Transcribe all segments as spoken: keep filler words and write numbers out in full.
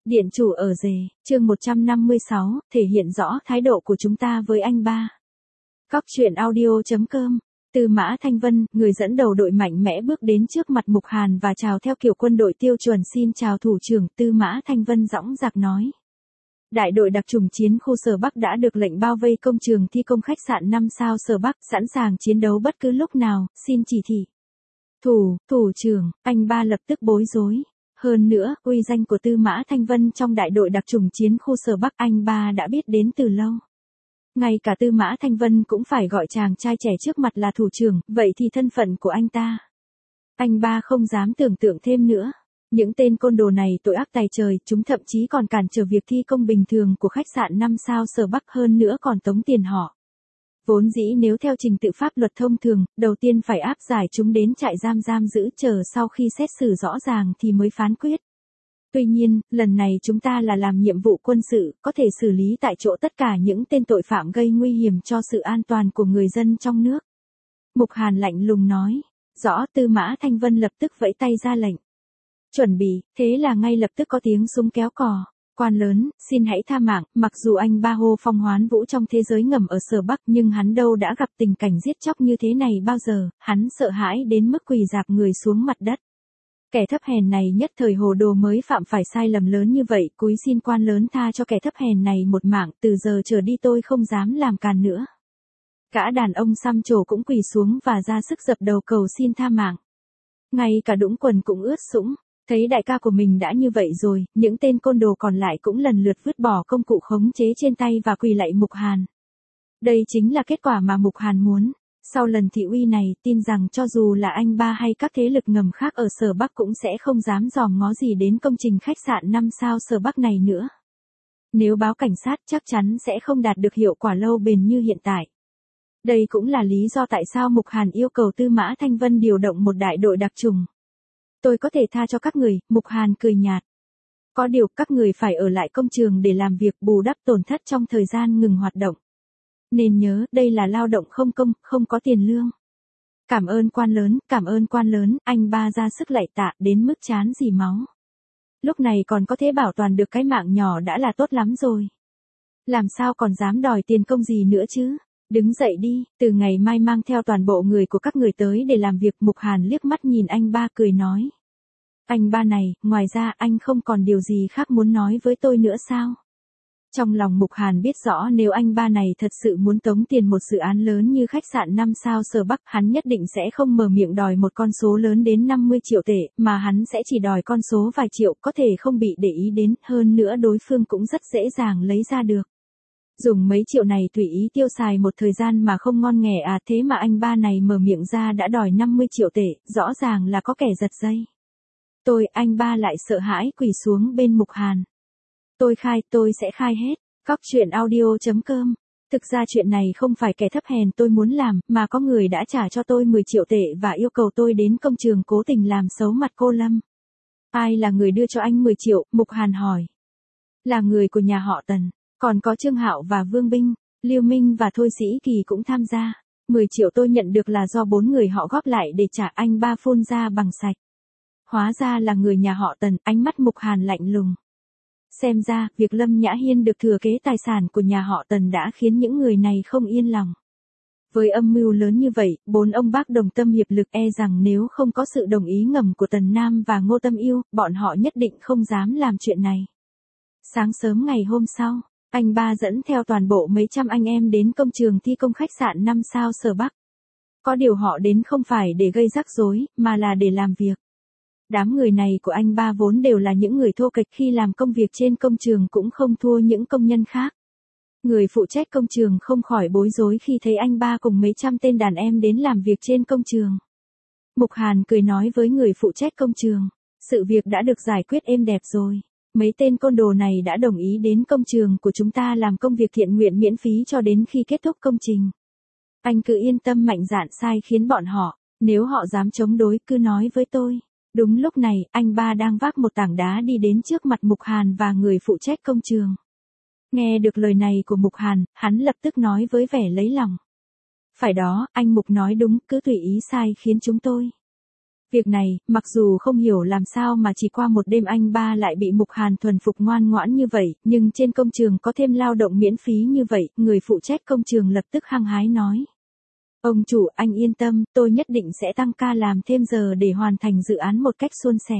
Điện chủ ở rể, chương một trăm năm mươi sáu, thể hiện rõ thái độ của chúng ta với anh ba. Góc truyện audio.com. Tư Mã Thanh Vân, người dẫn đầu đội mạnh mẽ bước đến trước mặt Mục Hàn và chào theo kiểu quân đội tiêu chuẩn. Xin chào thủ trưởng. Tư Mã Thanh Vân dõng dạc nói. Đại đội đặc trùng chiến khu Sở Bắc đã được lệnh bao vây công trường thi công khách sạn năm sao Sở Bắc, sẵn sàng chiến đấu bất cứ lúc nào, xin chỉ thị. Thủ, thủ trưởng, anh ba lập tức bối rối. Hơn nữa, uy danh của Tư Mã Thanh Vân trong đại đội đặc trùng chiến khu Sở Bắc anh ba đã biết đến từ lâu. Ngay cả Tư Mã Thanh Vân cũng phải gọi chàng trai trẻ trước mặt là thủ trưởng, vậy thì thân phận của anh ta. Anh ba không dám tưởng tượng thêm nữa. Những tên côn đồ này tội ác tày trời, chúng thậm chí còn cản trở việc thi công bình thường của khách sạn năm sao Sở Bắc, hơn nữa còn tống tiền họ. Vốn dĩ nếu theo trình tự pháp luật thông thường, đầu tiên phải áp giải chúng đến trại giam giam giữ, chờ sau khi xét xử rõ ràng thì mới phán quyết. Tuy nhiên, lần này chúng ta là làm nhiệm vụ quân sự, có thể xử lý tại chỗ tất cả những tên tội phạm gây nguy hiểm cho sự an toàn của người dân trong nước. Mục Hàn lạnh lùng nói. Rõ. Tư Mã Thanh Vân lập tức vẫy tay ra lệnh. Chuẩn bị. Thế là ngay lập tức có tiếng súng kéo cò. Quan lớn, xin hãy tha mạng. Mặc dù anh ba hô phong hoán vũ trong thế giới ngầm ở Sở Bắc, nhưng hắn đâu đã gặp tình cảnh giết chóc như thế này bao giờ, hắn sợ hãi đến mức quỳ dạp người xuống mặt đất. Kẻ thấp hèn này nhất thời hồ đồ mới phạm phải sai lầm lớn như vậy, cúi xin quan lớn tha cho kẻ thấp hèn này một mạng, từ giờ trở đi tôi không dám làm càn nữa. Cả đàn ông xăm trổ cũng quỳ xuống và ra sức dập đầu cầu xin tha mạng. Ngay cả đũng quần cũng ướt sũng. Thấy đại ca của mình đã như vậy rồi, những tên côn đồ còn lại cũng lần lượt vứt bỏ công cụ khống chế trên tay và quỳ lạy Mục Hàn. Đây chính là kết quả mà Mục Hàn muốn. Sau lần thị uy này, tin rằng cho dù là anh ba hay các thế lực ngầm khác ở Sở Bắc cũng sẽ không dám dòm ngó gì đến công trình khách sạn năm sao Sở Bắc này nữa. Nếu báo cảnh sát chắc chắn sẽ không đạt được hiệu quả lâu bền như hiện tại. Đây cũng là lý do tại sao Mục Hàn yêu cầu Tư Mã Thanh Vân điều động một đại đội đặc trùng. Tôi có thể tha cho các người, Mục Hàn cười nhạt. Có điều các người phải ở lại công trường để làm việc bù đắp tổn thất trong thời gian ngừng hoạt động. Nên nhớ, đây là lao động không công, không có tiền lương. Cảm ơn quan lớn, cảm ơn quan lớn, anh ba ra sức lạy tạ đến mức chán dì máu. Lúc này còn có thể bảo toàn được cái mạng nhỏ đã là tốt lắm rồi. Làm sao còn dám đòi tiền công gì nữa chứ? Đứng dậy đi, từ ngày mai mang theo toàn bộ người của các người tới để làm việc. Mục Hàn liếc mắt nhìn anh ba cười nói. Anh ba này, ngoài ra anh không còn điều gì khác muốn nói với tôi nữa sao? Trong lòng Mục Hàn biết rõ nếu anh ba này thật sự muốn tống tiền một dự án lớn như khách sạn năm sao Sở Bắc, hắn nhất định sẽ không mở miệng đòi một con số lớn đến năm mươi triệu tệ, mà hắn sẽ chỉ đòi con số vài triệu, có thể không bị để ý đến, hơn nữa đối phương cũng rất dễ dàng lấy ra được. Dùng mấy triệu này tùy ý tiêu xài một thời gian mà không ngon nghẻ à, thế mà anh ba này mở miệng ra đã đòi năm mươi triệu tệ, rõ ràng là có kẻ giật dây. Tôi, anh ba lại sợ hãi quỳ xuống bên Mục Hàn. Tôi khai, tôi sẽ khai hết. Góc truyện audio.com. Thực ra chuyện này không phải kẻ thấp hèn tôi muốn làm, mà có người đã trả cho tôi mười triệu tệ và yêu cầu tôi đến công trường cố tình làm xấu mặt cô Lâm. Ai là người đưa cho anh mười triệu? Mục Hàn hỏi. Là người của nhà họ Tần. Còn có Trương Hạo và Vương Binh, Lưu Minh và Thôi Sĩ Kỳ cũng tham gia. mười triệu tôi nhận được là do bốn người họ góp lại để trả, anh ba phun ra bằng sạch. Hóa ra là người nhà họ Tần, ánh mắt Mục Hàn lạnh lùng. Xem ra, việc Lâm Nhã Hiên được thừa kế tài sản của nhà họ Tần đã khiến những người này không yên lòng. Với âm mưu lớn như vậy, bốn ông bác đồng tâm hiệp lực e rằng nếu không có sự đồng ý ngầm của Tần Nam và Ngô Tâm Yêu, bọn họ nhất định không dám làm chuyện này. Sáng sớm ngày hôm sau, anh ba dẫn theo toàn bộ mấy trăm anh em đến công trường thi công khách sạn năm sao Sở Bắc. Có điều họ đến không phải để gây rắc rối, mà là để làm việc. Đám người này của anh ba vốn đều là những người thô kệch, khi làm công việc trên công trường cũng không thua những công nhân khác. Người phụ trách công trường không khỏi bối rối khi thấy anh ba cùng mấy trăm tên đàn em đến làm việc trên công trường. Mục Hàn cười nói với người phụ trách công trường. Sự việc đã được giải quyết êm đẹp rồi. Mấy tên côn đồ này đã đồng ý đến công trường của chúng ta làm công việc thiện nguyện miễn phí cho đến khi kết thúc công trình. Anh cứ yên tâm mạnh dạn sai khiến bọn họ, nếu họ dám chống đối cứ nói với tôi. Đúng lúc này, anh ba đang vác một tảng đá đi đến trước mặt Mục Hàn và người phụ trách công trường. Nghe được lời này của Mục Hàn, hắn lập tức nói với vẻ lấy lòng. Phải đó, anh Mục nói đúng, cứ tùy ý sai khiến chúng tôi. Việc này, mặc dù không hiểu làm sao mà chỉ qua một đêm anh ba lại bị Mục Hàn thuần phục ngoan ngoãn như vậy, nhưng trên công trường có thêm lao động miễn phí như vậy, người phụ trách công trường lập tức hăng hái nói. Ông chủ, anh yên tâm, tôi nhất định sẽ tăng ca làm thêm giờ để hoàn thành dự án một cách suôn sẻ.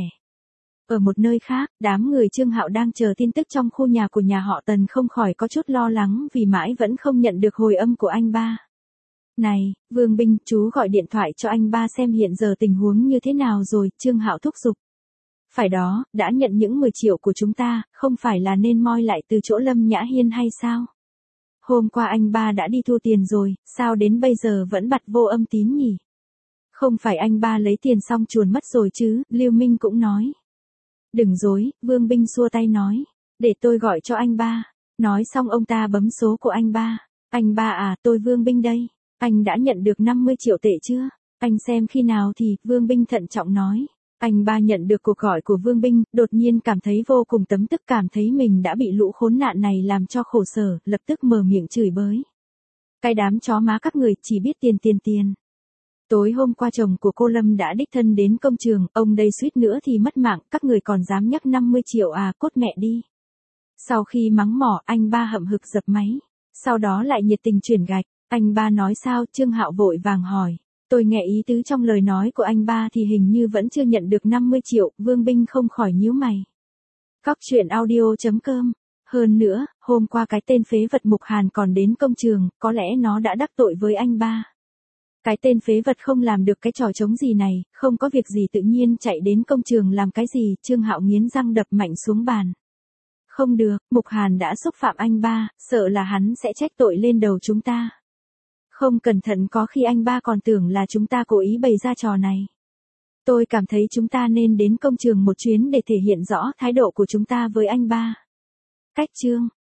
Ở một nơi khác, đám người Trương Hạo đang chờ tin tức trong khu nhà của nhà họ Tần không khỏi có chút lo lắng vì mãi vẫn không nhận được hồi âm của anh ba. Này, Vương Binh, chú gọi điện thoại cho anh ba xem hiện giờ tình huống như thế nào rồi, Trương Hạo thúc giục. Phải đó, đã nhận những mười triệu của chúng ta, không phải là nên moi lại từ chỗ Lâm Nhã Hiên hay sao? Hôm qua anh ba đã đi thu tiền rồi, sao đến bây giờ vẫn bật vô âm tín nhỉ? Không phải anh ba lấy tiền xong chuồn mất rồi chứ, Lưu Minh cũng nói. Đừng dối, Vương Binh xua tay nói. Để tôi gọi cho anh ba. Nói xong ông ta bấm số của anh ba. Anh ba à, tôi Vương Binh đây. Anh đã nhận được năm mươi triệu tệ chưa? Anh xem khi nào thì, Vương Binh thận trọng nói. Anh ba nhận được cuộc gọi của Vương Binh, đột nhiên cảm thấy vô cùng tấm tức, cảm thấy mình đã bị lũ khốn nạn này làm cho khổ sở, lập tức mở miệng chửi bới. Cái đám chó má các người chỉ biết tiền tiền tiền. Tối hôm qua chồng của cô Lâm đã đích thân đến công trường, ông đây suýt nữa thì mất mạng, các người còn dám nhắc năm mươi triệu à, cốt mẹ đi. Sau khi mắng mỏ, anh ba hậm hực dập máy. Sau đó lại nhiệt tình chuyển gạch. Anh ba nói sao? Trương Hạo vội vàng hỏi. Tôi nghe ý tứ trong lời nói của anh ba thì hình như vẫn chưa nhận được năm mươi triệu, Vương Binh không khỏi nhíu mày. Cóc truyện audio chấm com. Hơn nữa, hôm qua cái tên phế vật Mục Hàn còn đến công trường, có lẽ nó đã đắc tội với anh ba. Cái tên phế vật không làm được cái trò trống gì này, không có việc gì tự nhiên chạy đến công trường làm cái gì, Trương Hạo nghiến răng đập mạnh xuống bàn. Không được, Mục Hàn đã xúc phạm anh ba, sợ là hắn sẽ trách tội lên đầu chúng ta. Không cẩn thận có khi anh ba còn tưởng là chúng ta cố ý bày ra trò này. Tôi cảm thấy chúng ta nên đến công trường một chuyến để thể hiện rõ thái độ của chúng ta với anh ba. Cách chương